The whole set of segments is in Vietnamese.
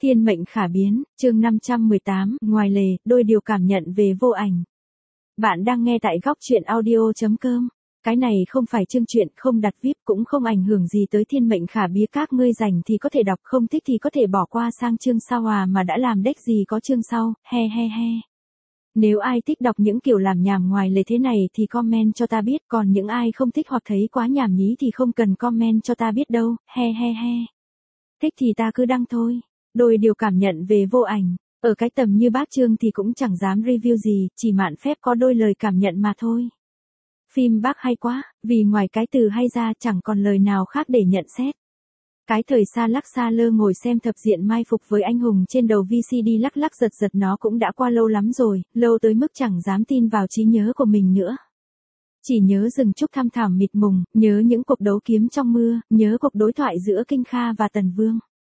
Thiên mệnh khả biến, chương 518, ngoài lề, đôi điều cảm nhận về vô ảnh. Bạn đang nghe tại góc truyện audio.com. Cái này không phải chương truyện, không đặt VIP, cũng không ảnh hưởng gì tới thiên mệnh khả bía, các ngươi rảnh thì có thể đọc, không thích thì có thể bỏ qua sang chương sau mà đã làm deck gì có chương sau, he he he. Nếu ai thích đọc những kiểu làm nhảm ngoài lề thế này thì comment cho ta biết, còn những ai không thích hoặc thấy quá nhảm nhí thì không cần comment cho ta biết đâu, he he he. Thích thì ta cứ đăng thôi. Đôi điều cảm nhận về vô ảnh, ở cái tầm như bác Trương thì cũng chẳng dám review gì, chỉ mạn phép có đôi lời cảm nhận mà thôi. Phim bác hay quá, vì ngoài cái từ hay ra chẳng còn lời nào khác để nhận xét. Cái thời xa lắc xa lơ ngồi xem thập diện mai phục với anh hùng trên đầu VCD lắc lắc giật giật nó cũng đã qua lâu lắm rồi, lâu tới mức chẳng dám tin vào trí nhớ của mình nữa. Chỉ nhớ rừng trúc thăm thẳm mịt mùng, nhớ những cuộc đấu kiếm trong mưa, nhớ cuộc đối thoại giữa Kinh Kha và Tần Vương.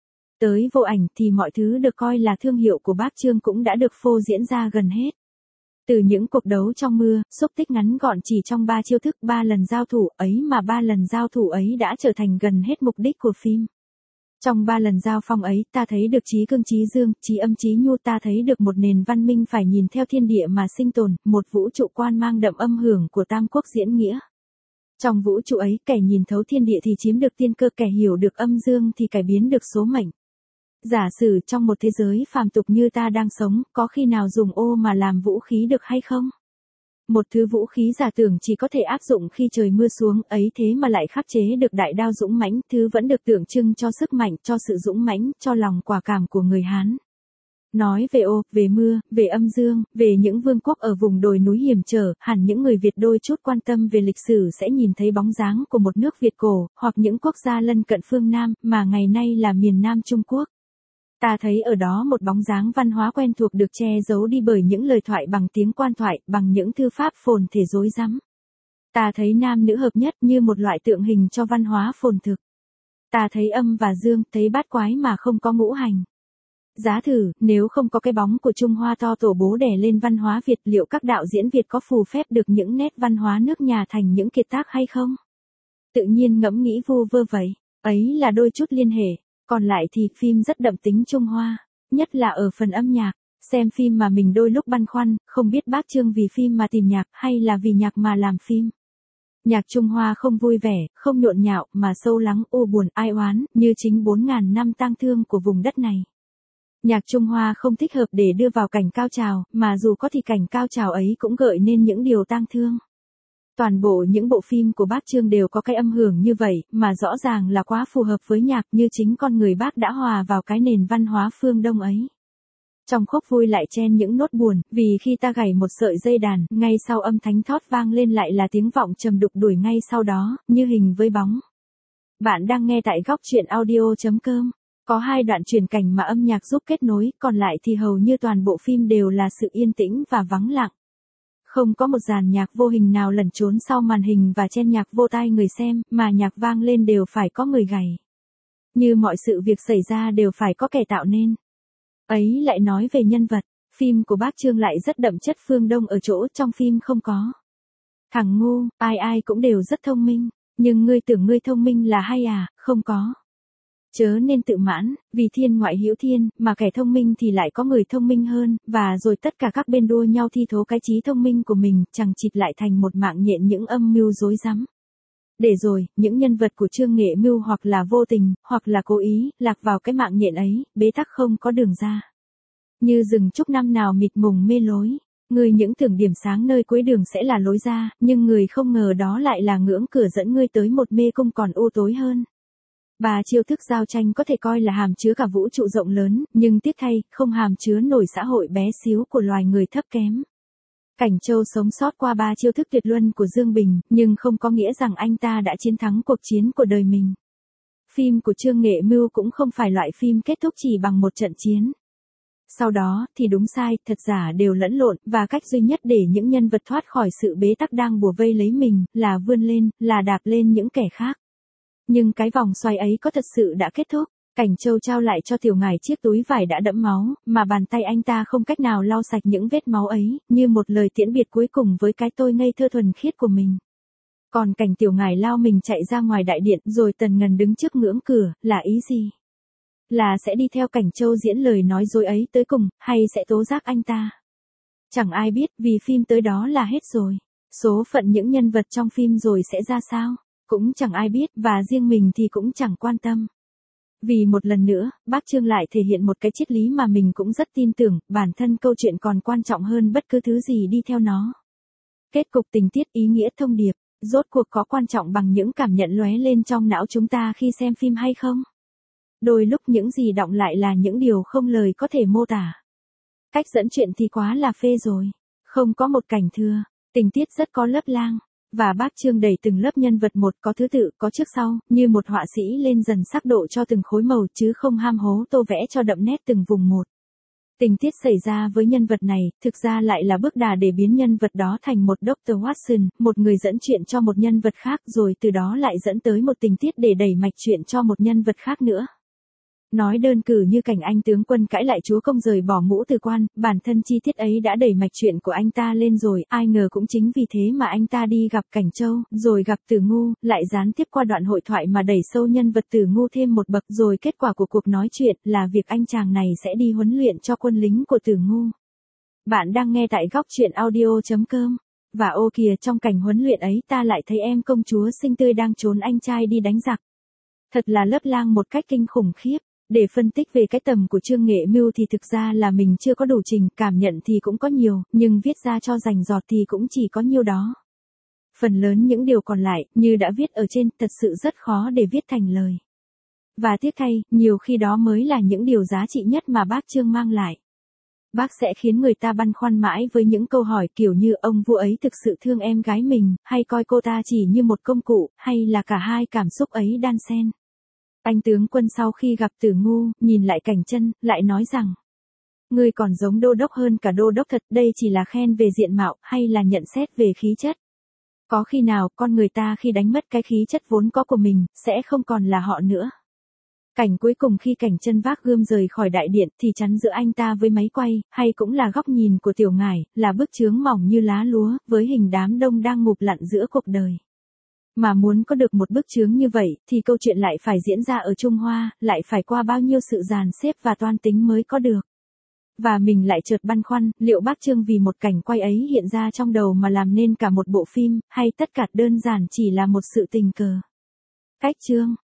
Tới vô ảnh thì mọi thứ được coi là thương hiệu của bác Trương cũng đã được phô diễn ra gần hết. Từ những cuộc đấu trong mưa, xúc tích ngắn gọn chỉ trong 3 chiêu thức, 3 lần giao thủ ấy mà 3 lần giao thủ ấy đã trở thành gần hết mục đích của phim. Trong 3 lần giao phong ấy, ta thấy được trí cương trí dương, trí âm trí nhu, ta thấy được một nền văn minh phải nhìn theo thiên địa mà sinh tồn, một vũ trụ quan mang đậm âm hưởng của tam quốc diễn nghĩa. Trong vũ trụ ấy, kẻ nhìn thấu thiên địa thì chiếm được tiên cơ, kẻ hiểu được âm dương thì cải biến được số mệnh. Giả sử trong một thế giới phàm tục như ta đang sống, có khi nào dùng ô mà làm vũ khí được hay không? Một thứ vũ khí giả tưởng chỉ có thể áp dụng khi trời mưa xuống, ấy thế mà lại khắc chế được đại đao dũng mãnh, thứ vẫn được tượng trưng cho sức mạnh, cho sự dũng mãnh, cho lòng quả cảm của người Hán. Nói về ô, về mưa, về âm dương, về những vương quốc ở vùng đồi núi hiểm trở, hẳn những người Việt đôi chút quan tâm về lịch sử sẽ nhìn thấy bóng dáng của một nước Việt cổ, hoặc những quốc gia lân cận phương Nam, mà ngày nay là miền Nam Trung Quốc. Ta thấy ở đó một bóng dáng văn hóa quen thuộc được che giấu đi bởi những lời thoại bằng tiếng quan thoại, bằng những thư pháp phồn thể rối rắm. Ta thấy nam nữ hợp nhất như một loại tượng hình cho văn hóa phồn thực. Ta thấy âm và dương, thấy bát quái mà không có ngũ hành. Giá thử, nếu không có cái bóng của Trung Hoa to tổ bố đè lên văn hóa Việt, liệu các đạo diễn Việt có phù phép được những nét văn hóa nước nhà thành những kiệt tác hay không? Tự nhiên ngẫm nghĩ vu vơ vậy, ấy là đôi chút liên hệ. Còn lại thì phim rất đậm tính Trung Hoa, nhất là ở phần âm nhạc. Xem phim mà mình đôi lúc băn khoăn, không biết bác Trương vì phim mà tìm nhạc hay là vì nhạc mà làm phim. Nhạc Trung Hoa không vui vẻ, không nhộn nhạo mà sâu lắng, u buồn, ai oán, như chính 4.000 năm tang thương của vùng đất này. Nhạc Trung Hoa không thích hợp để đưa vào cảnh cao trào, mà dù có thì cảnh cao trào ấy cũng gợi nên những điều tang thương. Toàn bộ những bộ phim của bác Trương đều có cái âm hưởng như vậy, mà rõ ràng là quá phù hợp với nhạc, như chính con người bác đã hòa vào cái nền văn hóa phương Đông ấy. Trong khúc vui lại chen những nốt buồn, vì khi ta gảy một sợi dây đàn, ngay sau âm thánh thót vang lên lại là tiếng vọng trầm đục đuổi ngay sau đó, như hình với bóng. Bạn đang nghe tại góc truyện audio.com. Có 2 đoạn truyền cảnh mà âm nhạc giúp kết nối, còn lại thì hầu như toàn bộ phim đều là sự yên tĩnh và vắng lặng. Không có một dàn nhạc vô hình nào lẩn trốn sau màn hình và chen nhạc vô tai người xem, mà nhạc vang lên đều phải có người gảy. Như mọi sự việc xảy ra đều phải có kẻ tạo nên. Ấy lại nói về nhân vật, phim của bác Trương lại rất đậm chất phương Đông ở chỗ trong phim không có thằng ngu, ai ai cũng đều rất thông minh, nhưng ngươi tưởng ngươi thông minh là hay à, không có. Chớ nên tự mãn, vì thiên ngoại hữu thiên, mà kẻ thông minh thì lại có người thông minh hơn, và rồi tất cả các bên đua nhau thi thố cái trí thông minh của mình, chẳng chịt lại thành một mạng nhện những âm mưu rối rắm. Để rồi, những nhân vật của Trương nghệ mưu hoặc là vô tình, hoặc là cố ý, lạc vào cái mạng nhện ấy, bế tắc không có đường ra. Như rừng trúc năm nào mịt mùng mê lối, người những tưởng điểm sáng nơi cuối đường sẽ là lối ra, nhưng người không ngờ đó lại là ngưỡng cửa dẫn ngươi tới một mê cung còn u tối hơn. 3 chiêu thức giao tranh có thể coi là hàm chứa cả vũ trụ rộng lớn, nhưng tiếc thay, không hàm chứa nổi xã hội bé xíu của loài người thấp kém. Cảnh Châu sống sót qua 3 chiêu thức tuyệt luân của Dương Bình, nhưng không có nghĩa rằng anh ta đã chiến thắng cuộc chiến của đời mình. Phim của Trương Nghệ Mưu cũng không phải loại phim kết thúc chỉ bằng một trận chiến. Sau đó, thì đúng sai, thật giả đều lẫn lộn, và cách duy nhất để những nhân vật thoát khỏi sự bế tắc đang bủa vây lấy mình, là vươn lên, là đạp lên những kẻ khác. Nhưng cái vòng xoay ấy có thật sự đã kết thúc. Cảnh Châu trao lại cho Tiểu Ngải chiếc túi vải đã đẫm máu, mà bàn tay anh ta không cách nào lau sạch những vết máu ấy, như một lời tiễn biệt cuối cùng với cái tôi ngây thơ thuần khiết của mình. Còn cảnh Tiểu Ngải lao mình chạy ra ngoài đại điện, rồi Tần Ngần đứng trước ngưỡng cửa, là ý gì? Là sẽ đi theo Cảnh Châu diễn lời nói dối ấy tới cùng, hay sẽ tố giác anh ta? Chẳng ai biết, vì phim tới đó là hết rồi. Số phận những nhân vật trong phim rồi sẽ ra sao? Cũng chẳng ai biết, và riêng mình thì cũng chẳng quan tâm. Vì một lần nữa, bác Trương lại thể hiện một cái triết lý mà mình cũng rất tin tưởng, bản thân câu chuyện còn quan trọng hơn bất cứ thứ gì đi theo nó. Kết cục, tình tiết, ý nghĩa, thông điệp, rốt cuộc có quan trọng bằng những cảm nhận lóe lên trong não chúng ta khi xem phim hay không? Đôi lúc những gì đọng lại là những điều không lời có thể mô tả. Cách dẫn chuyện thì quá là phê rồi. Không có một cảnh thừa, tình tiết rất có lớp lang. Và bác Trương đẩy từng lớp nhân vật một có thứ tự, có trước sau, như một họa sĩ lên dần sắc độ cho từng khối màu chứ không ham hố tô vẽ cho đậm nét từng vùng một. Tình tiết xảy ra với nhân vật này, thực ra lại là bước đà để biến nhân vật đó thành một Dr. Watson, một người dẫn chuyện cho một nhân vật khác rồi từ đó lại dẫn tới một tình tiết để đẩy mạch chuyện cho một nhân vật khác nữa. Nói đơn cử như cảnh anh tướng quân cãi lại chúa công rời bỏ ngũ từ quan, bản thân chi tiết ấy đã đẩy mạch chuyện của anh ta lên rồi, ai ngờ cũng chính vì thế mà anh ta đi gặp Cảnh Châu, rồi gặp Tử Ngu, lại gián tiếp qua đoạn hội thoại mà đẩy sâu nhân vật Tử Ngu thêm một bậc, rồi kết quả của cuộc nói chuyện là việc anh chàng này sẽ đi huấn luyện cho quân lính của Tử Ngu. Bạn đang nghe tại góc truyện audio.com. Và ô kìa, trong cảnh huấn luyện ấy ta lại thấy em công chúa xinh tươi đang trốn anh trai đi đánh giặc. Thật là lấp lang một cách kinh khủng khiếp. Để phân tích về cái tầm của Trương Nghệ Mưu thì thực ra là mình chưa có đủ trình, cảm nhận thì cũng có nhiều, nhưng viết ra cho rành rọt thì cũng chỉ có nhiêu đó. Phần lớn những điều còn lại, như đã viết ở trên, thật sự rất khó để viết thành lời. Và tiếc thay, nhiều khi đó mới là những điều giá trị nhất mà bác Trương mang lại. Bác sẽ khiến người ta băn khoăn mãi với những câu hỏi kiểu như ông vua ấy thực sự thương em gái mình, hay coi cô ta chỉ như một công cụ, hay là cả hai cảm xúc ấy đan xen. Anh tướng quân sau khi gặp Tử Ngu, nhìn lại Cảnh Chân, lại nói rằng: Ngươi còn giống đô đốc hơn cả đô đốc thật, đây chỉ là khen về diện mạo, hay là nhận xét về khí chất. Có khi nào, con người ta khi đánh mất cái khí chất vốn có của mình, sẽ không còn là họ nữa. Cảnh cuối cùng khi Cảnh Chân vác gươm rời khỏi đại điện thì chắn giữa anh ta với máy quay, hay cũng là góc nhìn của Tiểu Ngải, là bức chướng mỏng như lá lúa, với hình đám đông đang ngụp lặn giữa cuộc đời. Mà muốn có được một bức chướng như vậy, thì câu chuyện lại phải diễn ra ở Trung Hoa, lại phải qua bao nhiêu sự dàn xếp và toan tính mới có được. Và mình lại chợt băn khoăn, liệu bác Trương vì một cảnh quay ấy hiện ra trong đầu mà làm nên cả một bộ phim, hay tất cả đơn giản chỉ là một sự tình cờ. Cách Trương